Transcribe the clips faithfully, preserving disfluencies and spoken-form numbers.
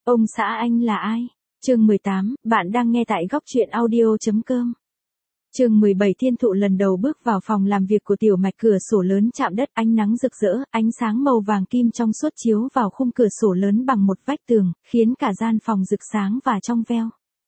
Ông xã anh là ai? Chương mười tám, bạn đang nghe tại góc truyện audio chấm com. Chương mười bảy Thiên Thụ lần đầu bước vào phòng làm việc của Tiểu Mạch, cửa sổ lớn chạm đất, ánh nắng rực rỡ, ánh sáng màu vàng kim trong suốt chiếu vào khung cửa sổ lớn bằng một vách tường, khiến cả gian phòng rực sáng và trong veo.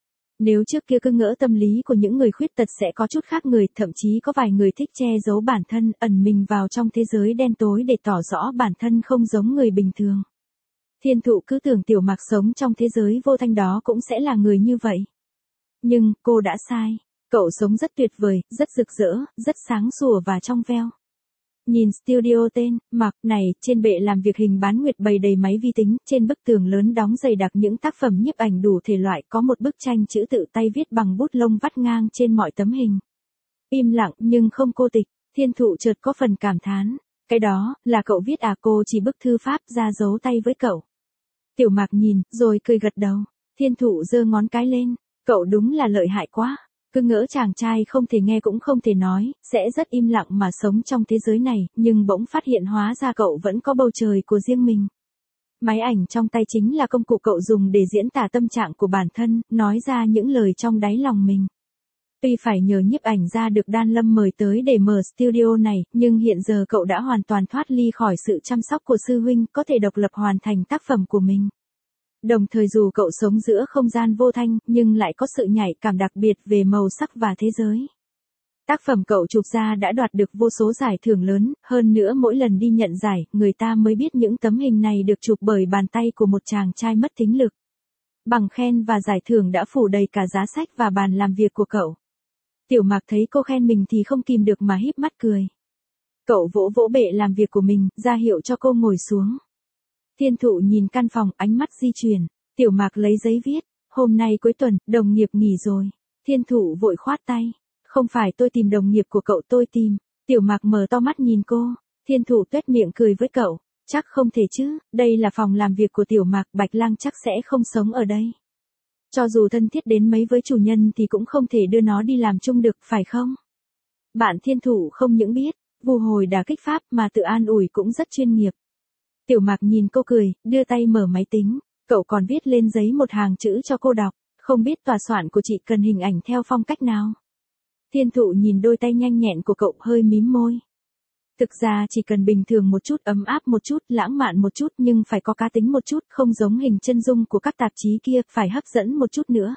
Nếu trước kia cứ ngỡ tâm lý của những người khuyết tật sẽ có chút khác người, thậm chí có vài người thích che giấu bản thân, ẩn mình vào trong thế giới đen tối để tỏ rõ bản thân không giống người bình thường. Thiên Thụ cứ tưởng Tiểu Mạc sống trong thế giới vô thanh đó cũng sẽ là người như vậy. Nhưng, cô đã sai. Cậu sống rất tuyệt vời, rất rực rỡ, rất sáng sủa và trong veo. Nhìn studio tên, Mạc này, trên bệ làm việc hình bán nguyệt bày đầy máy vi tính, trên bức tường lớn đóng dày đặc những tác phẩm nhiếp ảnh đủ thể loại, có một bức tranh chữ tự tay viết bằng bút lông vắt ngang trên mọi tấm hình. Im lặng nhưng không cô tịch, Thiên Thụ chợt có phần cảm thán. Cái đó, là cậu viết à? Cô chỉ bức thư pháp ra giấu tay với cậu. Tiểu Mạc nhìn, rồi cười gật đầu. Thiên Thụ giơ ngón cái lên. Cậu đúng là lợi hại quá. Cứ ngỡ chàng trai không thể nghe cũng không thể nói, sẽ rất im lặng mà sống trong thế giới này, nhưng bỗng phát hiện hóa ra cậu vẫn có bầu trời của riêng mình. Máy ảnh trong tay chính là công cụ cậu dùng để diễn tả tâm trạng của bản thân, nói ra những lời trong đáy lòng mình. Tuy phải nhờ nhiếp ảnh gia được Đan Lâm mời tới để mở studio này, nhưng hiện giờ cậu đã hoàn toàn thoát ly khỏi sự chăm sóc của sư huynh, có thể độc lập hoàn thành tác phẩm của mình. Đồng thời dù cậu sống giữa không gian vô thanh, nhưng lại có sự nhạy cảm đặc biệt về màu sắc và thế giới. Tác phẩm cậu chụp ra đã đoạt được vô số giải thưởng lớn, hơn nữa mỗi lần đi nhận giải, người ta mới biết những tấm hình này được chụp bởi bàn tay của một chàng trai mất thính lực. Bằng khen và giải thưởng đã phủ đầy cả giá sách và bàn làm việc của cậu. Tiểu Mạc thấy cô khen mình thì không kìm được mà híp mắt cười. Cậu vỗ vỗ bệ làm việc của mình, ra hiệu cho cô ngồi xuống. Thiên Thụ nhìn căn phòng, ánh mắt di chuyển. Tiểu Mạc lấy giấy viết. Hôm nay cuối tuần, đồng nghiệp nghỉ rồi. Thiên Thụ vội khoát tay. Không phải tôi tìm đồng nghiệp của cậu, tôi tìm. Tiểu Mạc mở to mắt nhìn cô. Thiên Thụ tuét miệng cười với cậu. Chắc không thể chứ, đây là phòng làm việc của Tiểu Mạc, Bạch Lang chắc sẽ không sống ở đây. Cho dù thân thiết đến mấy với chủ nhân thì cũng không thể đưa nó đi làm chung được, phải không? Bạn Thiên Thụ không những biết vù hồi đả kích pháp mà tự an ủi cũng rất chuyên nghiệp. Tiểu Mạc nhìn cô cười, đưa tay mở máy tính. Cậu còn viết lên giấy một hàng chữ cho cô đọc. Không biết tòa soạn của chị cần hình ảnh theo phong cách nào? Thiên Thụ nhìn đôi tay nhanh nhẹn của cậu, hơi mím môi. Thực ra chỉ cần bình thường một chút, ấm áp một chút, lãng mạn một chút, nhưng phải có cá tính một chút, không giống hình chân dung của các tạp chí kia, phải hấp dẫn một chút nữa.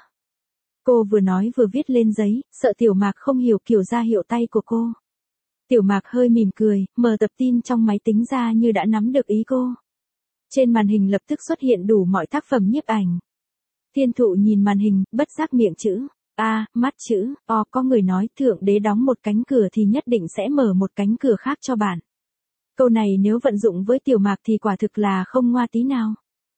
Cô vừa nói vừa viết lên giấy, sợ Tiểu Mạc không hiểu kiểu ra hiệu tay của cô. Tiểu Mạc hơi mỉm cười, mở tập tin trong máy tính ra như đã nắm được ý cô. Trên màn hình lập tức xuất hiện đủ mọi tác phẩm nhiếp ảnh. Thiên Thụ nhìn màn hình, bất giác miệng chữ A, mắt chữ O, có người nói Thượng Đế đóng một cánh cửa thì nhất định sẽ mở một cánh cửa khác cho bạn. Câu này nếu vận dụng với Tiểu Mạc thì quả thực là không ngoa tí nào.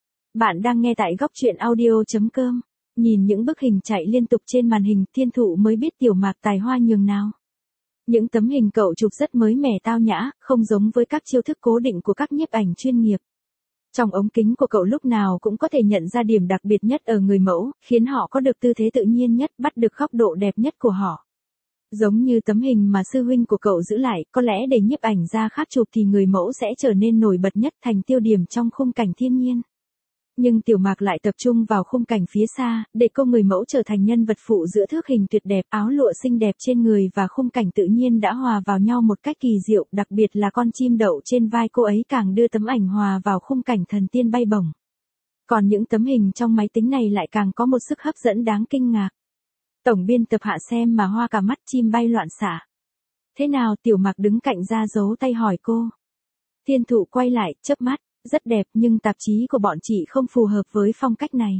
Bạn đang nghe tại góc truyện audio chấm com. Nhìn những bức hình chạy liên tục trên màn hình, Thiên Thụ mới biết Tiểu Mạc tài hoa nhường nào. Những tấm hình cậu chụp rất mới mẻ tao nhã, không giống với các chiêu thức cố định của các nhiếp ảnh chuyên nghiệp. Trong ống kính của cậu lúc nào cũng có thể nhận ra điểm đặc biệt nhất ở người mẫu, khiến họ có được tư thế tự nhiên nhất, bắt được góc độ đẹp nhất của họ. Giống như tấm hình mà sư huynh của cậu giữ lại, có lẽ để nhiếp ảnh gia khác chụp thì người mẫu sẽ trở nên nổi bật nhất, thành tiêu điểm trong khung cảnh thiên nhiên. Nhưng Tiểu Mạc lại tập trung vào khung cảnh phía xa, để cô người mẫu trở thành nhân vật phụ giữa thước hình tuyệt đẹp, áo lụa xinh đẹp trên người và khung cảnh tự nhiên đã hòa vào nhau một cách kỳ diệu, đặc biệt là con chim đậu trên vai cô ấy càng đưa tấm ảnh hòa vào khung cảnh thần tiên bay bổng. Còn những tấm hình trong máy tính này lại càng có một sức hấp dẫn đáng kinh ngạc. Tổng biên tập Hạ xem mà hoa cả mắt, chim bay loạn xạ. Thế nào? Tiểu Mạc đứng cạnh ra giấu tay hỏi cô. Thiên Thụ quay lại, chớp mắt. Rất đẹp, nhưng tạp chí của bọn chị không phù hợp với phong cách này.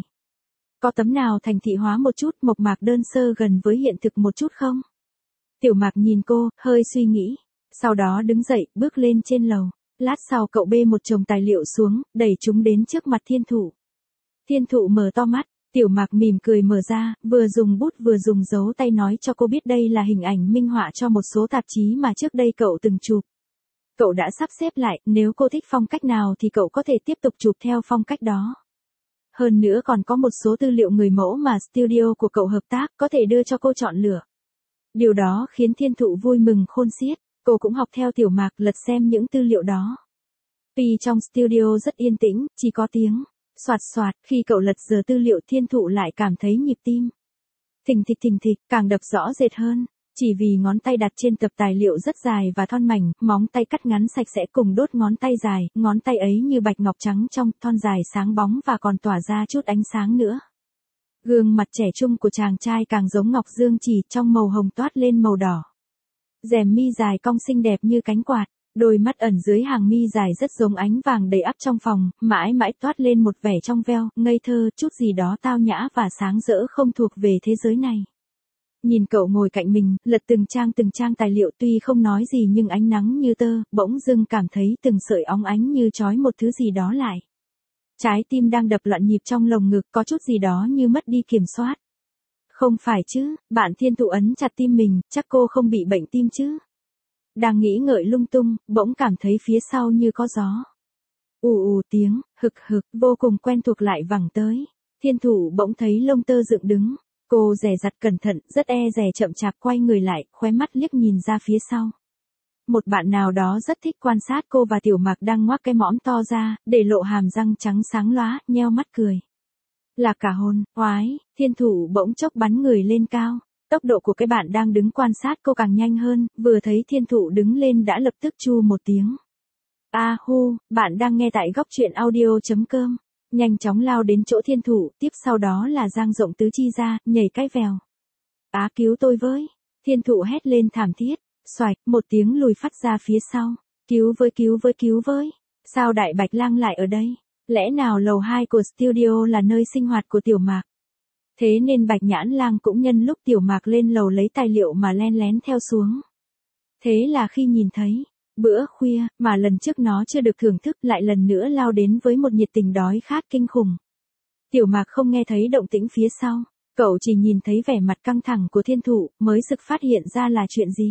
Có tấm nào thành thị hóa một chút, mộc mạc đơn sơ gần với hiện thực một chút không? Tiểu Mạc nhìn cô, hơi suy nghĩ. Sau đó đứng dậy, bước lên trên lầu. Lát sau cậu bê một chồng tài liệu xuống, đẩy chúng đến trước mặt Thiên Thụ. Thiên Thụ mở to mắt, Tiểu Mạc mỉm cười mở ra, vừa dùng bút vừa dùng dấu tay nói cho cô biết đây là hình ảnh minh họa cho một số tạp chí mà trước đây cậu từng chụp. Cậu đã sắp xếp lại, nếu cô thích phong cách nào thì cậu có thể tiếp tục chụp theo phong cách đó. Hơn nữa còn có một số tư liệu người mẫu mà studio của cậu hợp tác, có thể đưa cho cô chọn lựa. Điều đó khiến Thiên Thụ vui mừng khôn xiết, cô cũng học theo Tiểu Mạc lật xem những tư liệu đó. Tuy trong studio rất yên tĩnh, chỉ có tiếng Soạt soạt, khi cậu lật giờ tư liệu Thiên Thụ lại cảm thấy nhịp tim. Thình thịch thình thịch, càng đập rõ rệt hơn. Chỉ vì ngón tay đặt trên tập tài liệu rất dài và thon mảnh, móng tay cắt ngắn sạch sẽ cùng đốt ngón tay dài, ngón tay ấy như bạch ngọc trắng trong, thon dài sáng bóng và còn tỏa ra chút ánh sáng nữa. Gương mặt trẻ trung của chàng trai càng giống ngọc dương chỉ trong màu hồng toát lên màu đỏ. Rèm mi dài cong xinh đẹp như cánh quạt, đôi mắt ẩn dưới hàng mi dài rất giống ánh vàng đầy ắp trong phòng, mãi mãi toát lên một vẻ trong veo, ngây thơ, chút gì đó tao nhã và sáng rỡ không thuộc về thế giới này. Nhìn cậu ngồi cạnh mình, lật từng trang từng trang tài liệu tuy không nói gì nhưng ánh nắng như tơ, bỗng dưng cảm thấy từng sợi óng ánh như trói một thứ gì đó lại. Trái tim đang đập loạn nhịp trong lồng ngực có chút gì đó như mất đi kiểm soát. Không phải chứ, bạn Thiên Thụ ấn chặt tim mình, chắc cô không bị bệnh tim chứ. Đang nghĩ ngợi lung tung, bỗng cảm thấy phía sau như có gió. Ù ù tiếng, hực hực, vô cùng quen thuộc lại vẳng tới. Thiên Thụ bỗng thấy lông tơ dựng đứng. Cô dè dặt cẩn thận, rất e dè chậm chạp quay người lại, khóe mắt liếc nhìn ra phía sau. Một bạn nào đó rất thích quan sát cô và Tiểu Mạc đang ngoác cái mõm to ra, để lộ hàm răng trắng sáng lóa, nheo mắt cười. Là cả hồn, oái, Thiên Thụ bỗng chốc bắn người lên cao. Tốc độ của cái bạn đang đứng quan sát cô càng nhanh hơn, vừa thấy Thiên Thụ đứng lên đã lập tức chu một tiếng. A hu, bạn đang nghe tại góc truyện audio chấm com. Nhanh chóng lao đến chỗ Thiên Thụ, tiếp sau đó là dang rộng tứ chi ra, nhảy cái vèo. Á cứu tôi với. Thiên Thụ hét lên thảm thiết, xoạch, một tiếng lùi phát ra phía sau. Cứu với cứu với cứu với. Sao Đại Bạch Lang lại ở đây? Lẽ nào lầu hai của studio là nơi sinh hoạt của Tiểu Mạc? Thế nên Bạch Nhãn Lang cũng nhân lúc Tiểu Mạc lên lầu lấy tài liệu mà len lén theo xuống. Thế là khi nhìn thấy, bữa khuya, mà lần trước nó chưa được thưởng thức lại lần nữa lao đến với một nhiệt tình đói khát kinh khủng. Tiểu Mạc không nghe thấy động tĩnh phía sau, cậu chỉ nhìn thấy vẻ mặt căng thẳng của Thiên Thụ, mới sực phát hiện ra là chuyện gì.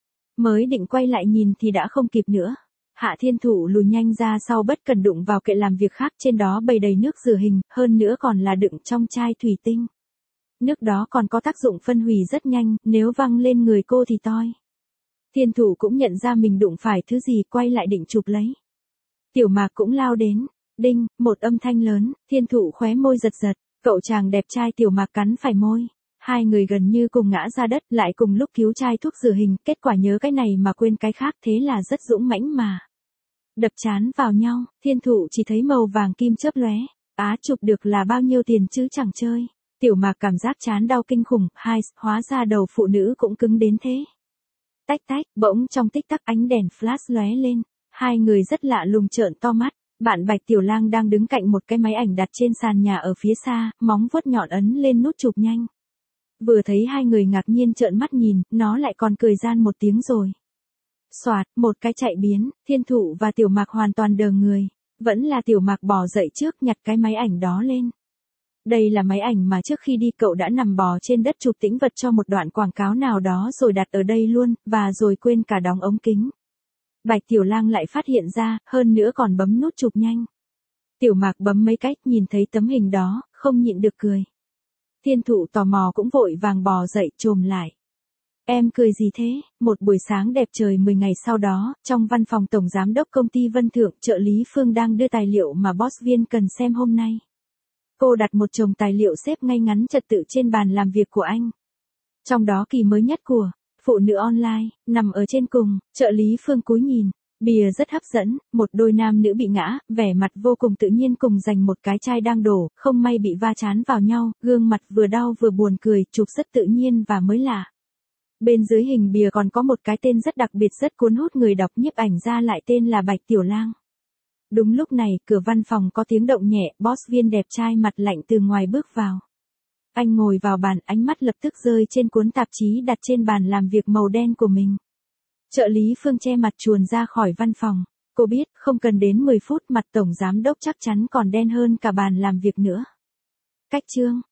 Mới định quay lại nhìn thì đã không kịp nữa. Hạ Thiên Thụ lùi nhanh ra sau bất cần đụng vào kệ làm việc khác trên đó bày đầy nước rửa hình, hơn nữa còn là đựng trong chai thủy tinh. Nước đó còn có tác dụng phân hủy rất nhanh, nếu văng lên người cô thì toi. Thiên Thụ cũng nhận ra mình đụng phải thứ gì, quay lại định chụp lấy. Tiểu Mạc cũng lao đến, đinh, một âm thanh lớn, Thiên Thụ khóe môi giật giật, cậu chàng đẹp trai Tiểu Mạc cắn phải môi. Hai người gần như cùng ngã ra đất, lại cùng lúc cứu chai thuốc rửa hình, kết quả nhớ cái này mà quên cái khác, thế là rất dũng mãnh mà. Đập chán vào nhau, Thiên Thụ chỉ thấy màu vàng kim chớp lóe. Á, chụp được là bao nhiêu tiền chứ chẳng chơi. Tiểu Mạc cảm giác chán đau kinh khủng, hai, hóa ra đầu phụ nữ cũng cứng đến thế. Tách tách, bỗng trong tích tắc ánh đèn flash lóe lên, hai người rất lạ lùng trợn to mắt. Bạn Bạch Tiểu Lang đang đứng cạnh một cái máy ảnh đặt trên sàn nhà ở phía xa, móng vuốt nhọn ấn lên nút chụp nhanh. Vừa thấy hai người ngạc nhiên trợn mắt nhìn, nó lại còn cười gian một tiếng rồi. Soạt, một cái chạy biến, Thiên Thụ và Tiểu Mạc hoàn toàn đờ người. Vẫn là Tiểu Mạc bò dậy trước nhặt cái máy ảnh đó lên. Đây là máy ảnh mà trước khi đi cậu đã nằm bò trên đất chụp tĩnh vật cho một đoạn quảng cáo nào đó rồi đặt ở đây luôn, và rồi quên cả đóng ống kính. Bạch Tiểu Lang lại phát hiện ra, hơn nữa còn bấm nút chụp nhanh. Tiểu Mạc bấm mấy cách, nhìn thấy tấm hình đó, không nhịn được cười. Thiên Thụ tò mò cũng vội vàng bò dậy chồm lại. Em cười gì thế? Một buổi sáng đẹp trời mười ngày sau đó, trong văn phòng tổng giám đốc công ty Vân Thượng, trợ lý Phương đang đưa tài liệu mà boss Viên cần xem hôm nay. Cô đặt một chồng tài liệu xếp ngay ngắn trật tự trên bàn làm việc của anh. Trong đó kỳ mới nhất của Phụ nữ online, nằm ở trên cùng, trợ lý Phương cúi nhìn. Bìa rất hấp dẫn, một đôi nam nữ bị ngã, vẻ mặt vô cùng tự nhiên cùng giành một cái chai đang đổ, không may bị va chán vào nhau, gương mặt vừa đau vừa buồn cười, chụp rất tự nhiên và mới lạ. Bên dưới hình bìa còn có một cái tên rất đặc biệt rất cuốn hút người đọc, nhiếp ảnh ra lại tên là Bạch Tiểu Lang. Đúng lúc này, cửa văn phòng có tiếng động nhẹ, boss Viên đẹp trai mặt lạnh từ ngoài bước vào. Anh ngồi vào bàn, ánh mắt lập tức rơi trên cuốn tạp chí đặt trên bàn làm việc màu đen của mình. Trợ lý Phương che mặt chuồn ra khỏi văn phòng. Cô biết, không cần đến mười phút mặt tổng giám đốc chắc chắn còn đen hơn cả bàn làm việc nữa. Cách chương,